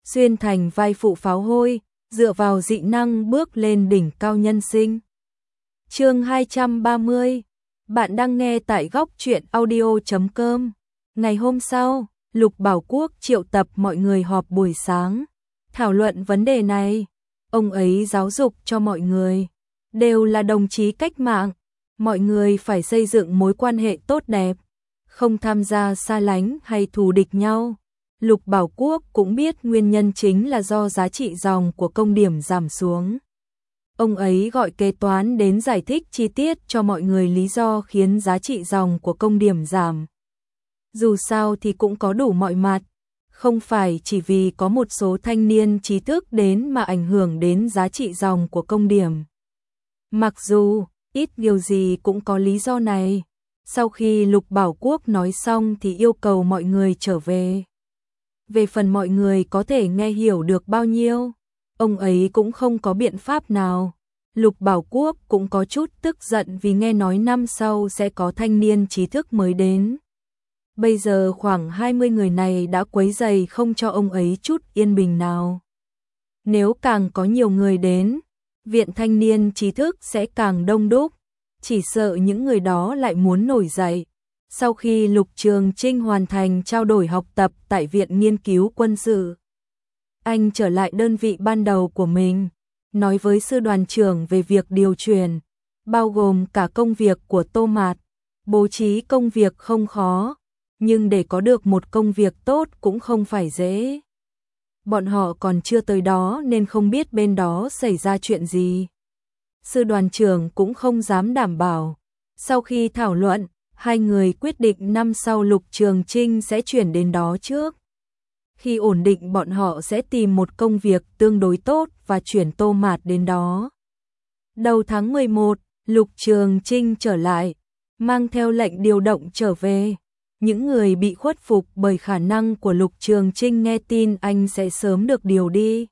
xuyên thành vai phụ pháo hôi, dựa vào dị năng bước lên đỉnh cao nhân sinh. Chương 230. Bạn đang nghe tại góc truyện audio.com. Ngày hôm sau, Lục Bảo Quốc triệu tập mọi người họp buổi sáng, thảo luận vấn đề này. Ông ấy giáo dục cho mọi người, đều là đồng chí cách mạng, mọi người phải xây dựng mối quan hệ tốt đẹp, không tham gia xa lánh hay thù địch nhau. Lục Bảo Quốc cũng biết nguyên nhân chính là do giá trị dòng của công điểm giảm xuống. Ông ấy gọi kế toán đến giải thích chi tiết cho mọi người lý do khiến giá trị dòng của công điểm giảm. Dù sao thì cũng có đủ mọi mặt, không phải chỉ vì có một số thanh niên trí thức đến mà ảnh hưởng đến giá trị dòng của công điểm. Mặc dù ít nhiều gì cũng có lý do này. Sau khi Lục Bảo Quốc nói xong thì yêu cầu mọi người trở về. Về phần mọi người có thể nghe hiểu được bao nhiêu, ông ấy cũng không có biện pháp nào. Lục Bảo Quốc cũng có chút tức giận vì nghe nói năm sau sẽ có thanh niên trí thức mới đến. Bây giờ khoảng 20 người này đã quấy rầy không cho ông ấy chút yên bình nào. Nếu càng có nhiều người đến, viện thanh niên trí thức sẽ càng đông đúc, chỉ sợ những người đó lại muốn nổi dậy. Sau khi Lục Trường Trinh hoàn thành trao đổi học tập tại Viện Nghiên cứu Quân sự, anh trở lại đơn vị ban đầu của mình, nói với sư đoàn trưởng về việc điều chuyển, bao gồm cả công việc của Tô Mạt. Bố trí công việc không khó, nhưng để có được một công việc tốt cũng không phải dễ. Bọn họ còn chưa tới đó nên không biết bên đó xảy ra chuyện gì. Sư đoàn trưởng cũng không dám đảm bảo. Sau khi thảo luận, hai người quyết định năm sau Lục Trường Trinh sẽ chuyển đến đó trước. Khi ổn định bọn họ sẽ tìm một công việc tương đối tốt và chuyển Tô Mạt đến đó. Đầu tháng 11, Lục Trường Trinh trở lại, mang theo lệnh điều động trở về. Những người bị khuất phục bởi khả năng của Lục Trường Trinh nghe tin anh sẽ sớm được điều đi,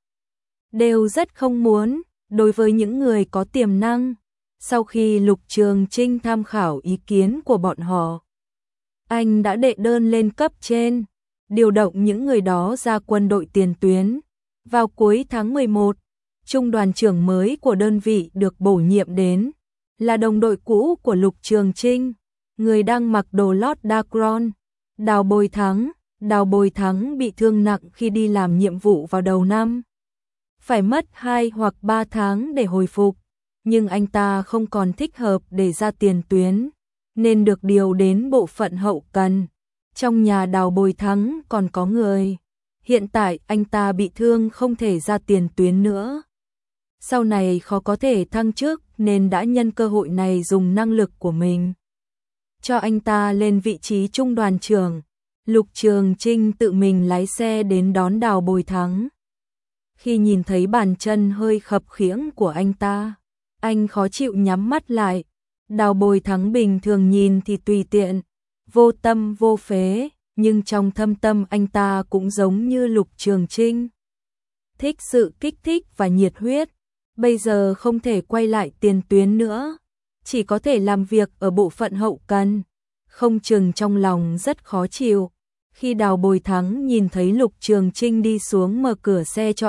đều rất không muốn. Đối với những người có tiềm năng, sau khi Lục Trường Trinh tham khảo ý kiến của bọn họ, anh đã đệ đơn lên cấp trên, điều động những người đó ra quân đội tiền tuyến. Vào cuối tháng 11, trung đoàn trưởng mới của đơn vị được bổ nhiệm đến, là đồng đội cũ của Lục Trường Trinh, người đang mặc đồ lót dark brown, Đào Bồi Thắng. Đào Bồi Thắng bị thương nặng khi đi làm nhiệm vụ vào đầu năm, phải mất 2 hoặc 3 tháng để hồi phục, nhưng anh ta không còn thích hợp để ra tiền tuyến, nên được điều đến bộ phận hậu cần. Trong nhà Đào Bồi Thắng còn có người, hiện tại anh ta bị thương không thể ra tiền tuyến nữa. Sau này khó có thể thăng chức nên đã nhân cơ hội này dùng năng lực của mình, cho anh ta lên vị trí trung đoàn trưởng. Lục Trường Trinh tự mình lái xe đến đón Đào Bồi Thắng. Khi nhìn thấy bàn chân hơi khập khiễng của anh ta, anh khó chịu nhắm mắt lại. Đào Bồi Thắng bình thường nhìn thì tùy tiện, vô tâm vô phế, nhưng trong thâm tâm anh ta cũng giống như Lục Trường Trinh, thích sự kích thích và nhiệt huyết. Bây giờ không thể quay lại tiền tuyến nữa, chỉ có thể làm việc ở bộ phận hậu cần, không chừng trong lòng rất khó chịu. Khi Đào Bồi Thắng nhìn thấy Lục Trường Trinh đi xuống mở cửa xe cho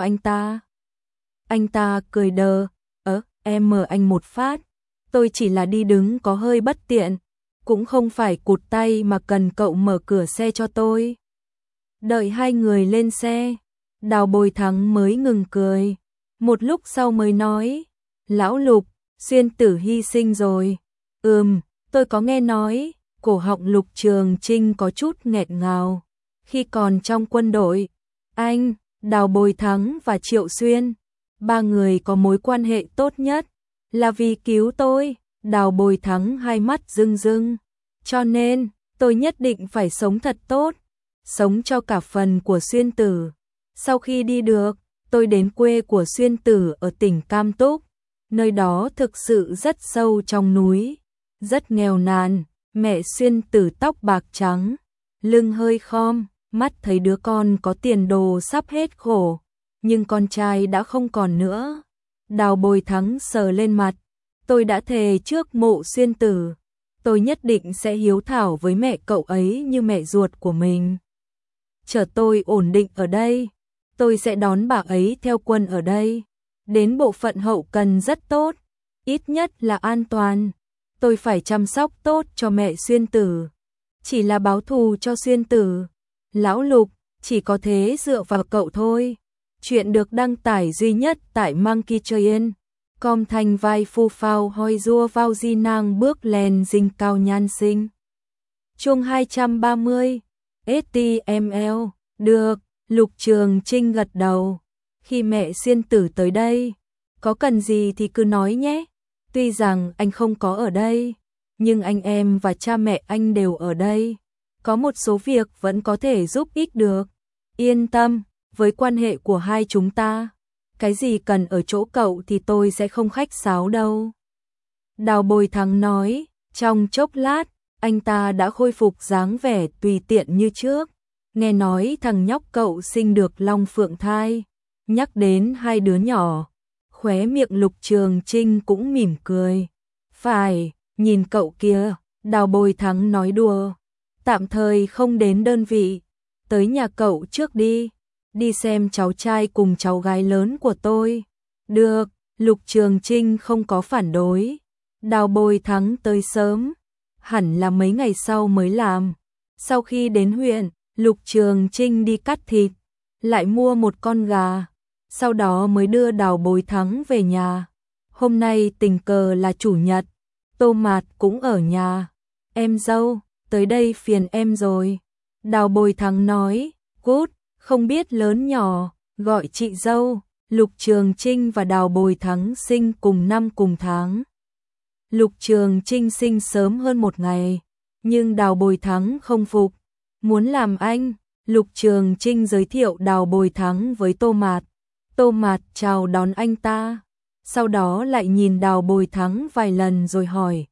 anh ta cười đờ, em mở anh một phát, tôi chỉ là đi đứng có hơi bất tiện, cũng không phải cụt tay mà cần cậu mở cửa xe cho tôi. Đợi hai người lên xe, Đào Bồi Thắng mới ngừng cười, một lúc sau mới nói, lão Lục, Xuyên Tử hy sinh rồi. Tôi có nghe nói. Cổ họng Lục Trường Trinh có chút nghẹn ngào. Khi còn trong quân đội, anh, Đào Bồi Thắng và Triệu Xuyên, ba người có mối quan hệ tốt nhất, là vì cứu tôi. Đào Bồi Thắng hai mắt rưng rưng. Cho nên, tôi nhất định phải sống thật tốt, sống cho cả phần của Xuyên Tử. Sau khi đi được, tôi đến quê của Xuyên Tử ở tỉnh Cam Túc. Nơi đó thực sự rất sâu trong núi, rất nghèo nàn. Mẹ Xuyên Tử tóc bạc trắng, lưng hơi khom, mắt thấy đứa con có tiền đồ sắp hết khổ, nhưng con trai đã không còn nữa. Đào Bồi Thắng sờ lên mặt, tôi đã thề trước mộ Xuyên Tử, tôi nhất định sẽ hiếu thảo với mẹ cậu ấy như mẹ ruột của mình. Chờ tôi ổn định ở đây, Tôi sẽ đón bà ấy theo quân ở đây. Đến bộ phận hậu cần rất tốt, ít nhất là an toàn. Tôi phải chăm sóc tốt cho mẹ Xuyên Tử. Chỉ là báo thù cho Xuyên Tử. Lão Lục, chỉ có thế dựa vào cậu thôi. Chuyện được đăng tải duy nhất tại Monkey Train. Com thành vai phu phao hoi rua vào di nàng bước lên dinh cao nhan sinh. Chương 230 STML. Được, Lục Trường Trinh gật đầu. Khi mẹ Xuyên Tử tới đây, có cần gì thì cứ nói nhé. Tuy rằng anh không có ở đây, nhưng anh em và cha mẹ anh đều ở đây. Có một số việc vẫn có thể giúp ích được. Yên tâm, với quan hệ của hai chúng ta, cái gì cần ở chỗ cậu thì tôi sẽ không khách sáo đâu. Đào Bồi Thắng nói, trong chốc lát, anh ta đã khôi phục dáng vẻ tùy tiện như trước. Nghe nói thằng nhóc cậu sinh được long phượng thai. Nhắc đến hai đứa nhỏ, khóe miệng Lục Trường Trinh cũng mỉm cười. Phải, nhìn cậu kia, Đào Bồi Thắng nói đùa. Tạm thời không đến đơn vị, tới nhà cậu trước đi. Đi xem cháu trai cùng cháu gái lớn của tôi. Được, Lục Trường Trinh không có phản đối. Đào Bồi Thắng tới sớm, hẳn là mấy ngày sau mới làm. Sau khi đến huyện, Lục Trường Trinh đi cắt thịt, lại mua một con gà, sau đó mới đưa Đào Bồi Thắng về nhà. Hôm nay tình cờ là chủ nhật, Tô Mạt cũng ở nhà. Em dâu, tới đây phiền em rồi. Đào Bồi Thắng nói, cút, không biết lớn nhỏ, gọi chị dâu. Lục Trường Trinh và Đào Bồi Thắng sinh cùng năm cùng tháng. Lục Trường Trinh sinh sớm hơn một ngày, nhưng Đào Bồi Thắng không phục. Muốn làm anh, Lục Trường Trinh giới thiệu Đào Bồi Thắng với Tô Mạt. Tô Mạt chào đón anh ta, sau đó lại nhìn Đào Bồi Thắng vài lần rồi hỏi,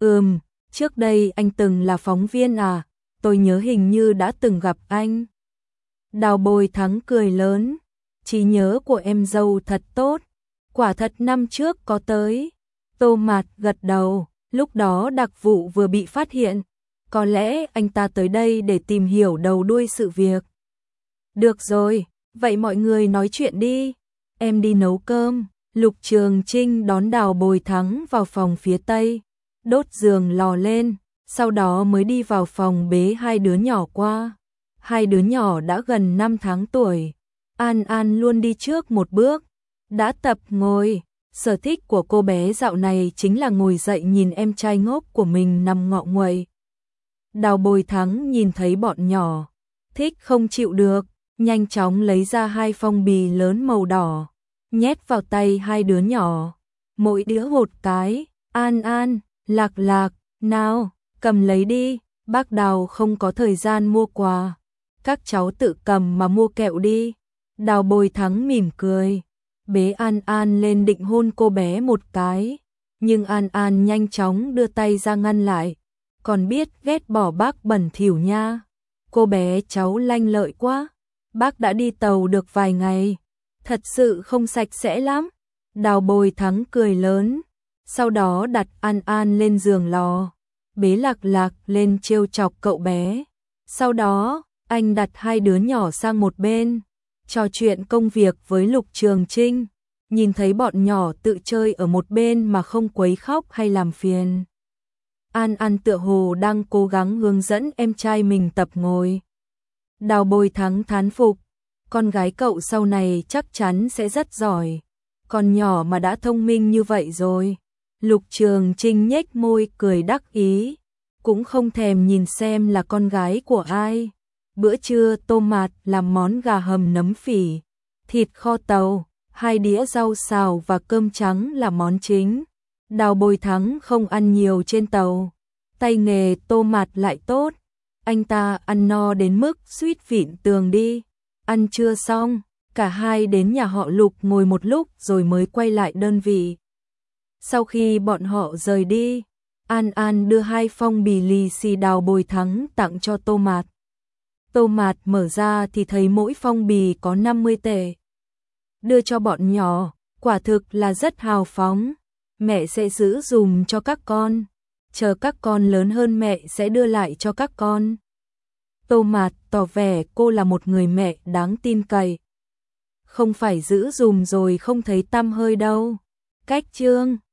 trước đây anh từng là phóng viên à? Tôi nhớ hình như đã từng gặp anh. Đào Bồi Thắng cười lớn, trí nhớ của em dâu thật tốt, quả thật năm trước có tới. Tô Mạt gật đầu, lúc đó đặc vụ vừa bị phát hiện, có lẽ anh ta tới đây để tìm hiểu đầu đuôi sự việc. Được rồi, vậy mọi người nói chuyện đi, em đi nấu cơm. Lục Trường Trinh đón Đào Bồi Thắng vào phòng phía Tây, đốt giường lò lên, sau đó mới đi vào phòng bế hai đứa nhỏ qua. Hai đứa nhỏ đã gần 5 tháng tuổi, An An luôn đi trước một bước, đã tập ngồi. Sở thích của cô bé dạo này chính là ngồi dậy nhìn em trai ngốc của mình nằm ngọ nguậy. Đào Bồi Thắng nhìn thấy bọn nhỏ, thích không chịu được, nhanh chóng lấy ra hai phong bì lớn màu đỏ, nhét vào tay hai đứa nhỏ, mỗi đứa một cái. An An, Lạc Lạc, nào, cầm lấy đi, bác Đào không có thời gian mua quà, các cháu tự cầm mà mua kẹo đi. Đào Bồi Thắng mỉm cười, bế An An lên định hôn cô bé một cái, nhưng An An nhanh chóng đưa tay ra ngăn lại, còn biết ghét bỏ bác bẩn thỉu nha. Cô bé cháu lanh lợi quá, bác đã đi tàu được vài ngày, thật sự không sạch sẽ lắm. Đào Bồi Thắng cười lớn, sau đó đặt An An lên giường lò, bế Lạc Lạc lên trêu chọc cậu bé. Sau đó, anh đặt hai đứa nhỏ sang một bên, trò chuyện công việc với Lục Trường Trinh, nhìn thấy bọn nhỏ tự chơi ở một bên mà không quấy khóc hay làm phiền. An An tựa hồ đang cố gắng hướng dẫn em trai mình tập ngồi. Đào Bồi Thắng thán phục, con gái cậu sau này chắc chắn sẽ rất giỏi, con nhỏ mà đã thông minh như vậy rồi. Lục Trường Trinh nhếch môi cười đắc ý, cũng không thèm nhìn xem là con gái của ai. Bữa trưa Tô Mạt làm món gà hầm nấm phỉ, thịt kho tàu, hai đĩa rau xào và cơm trắng là món chính. Đào Bồi Thắng không ăn nhiều trên tàu, tay nghề Tô Mạt lại tốt, anh ta ăn no đến mức suýt vịn tường đi. Ăn trưa xong, cả hai đến nhà họ Lục ngồi một lúc rồi mới quay lại đơn vị. Sau khi bọn họ rời đi, An An đưa hai phong bì lì xì Đào Bồi Thắng tặng cho Tô Mạt. Tô Mạt mở ra thì thấy mỗi phong bì có 50 tệ. Đưa cho bọn nhỏ, quả thực là rất hào phóng. Mẹ sẽ giữ dùm cho các con, chờ các con lớn hơn mẹ sẽ đưa lại cho các con. Tô Mạt tỏ vẻ cô là một người mẹ đáng tin cậy. không phải giữ dùm rồi không thấy tăm hơi đâu. Cách chương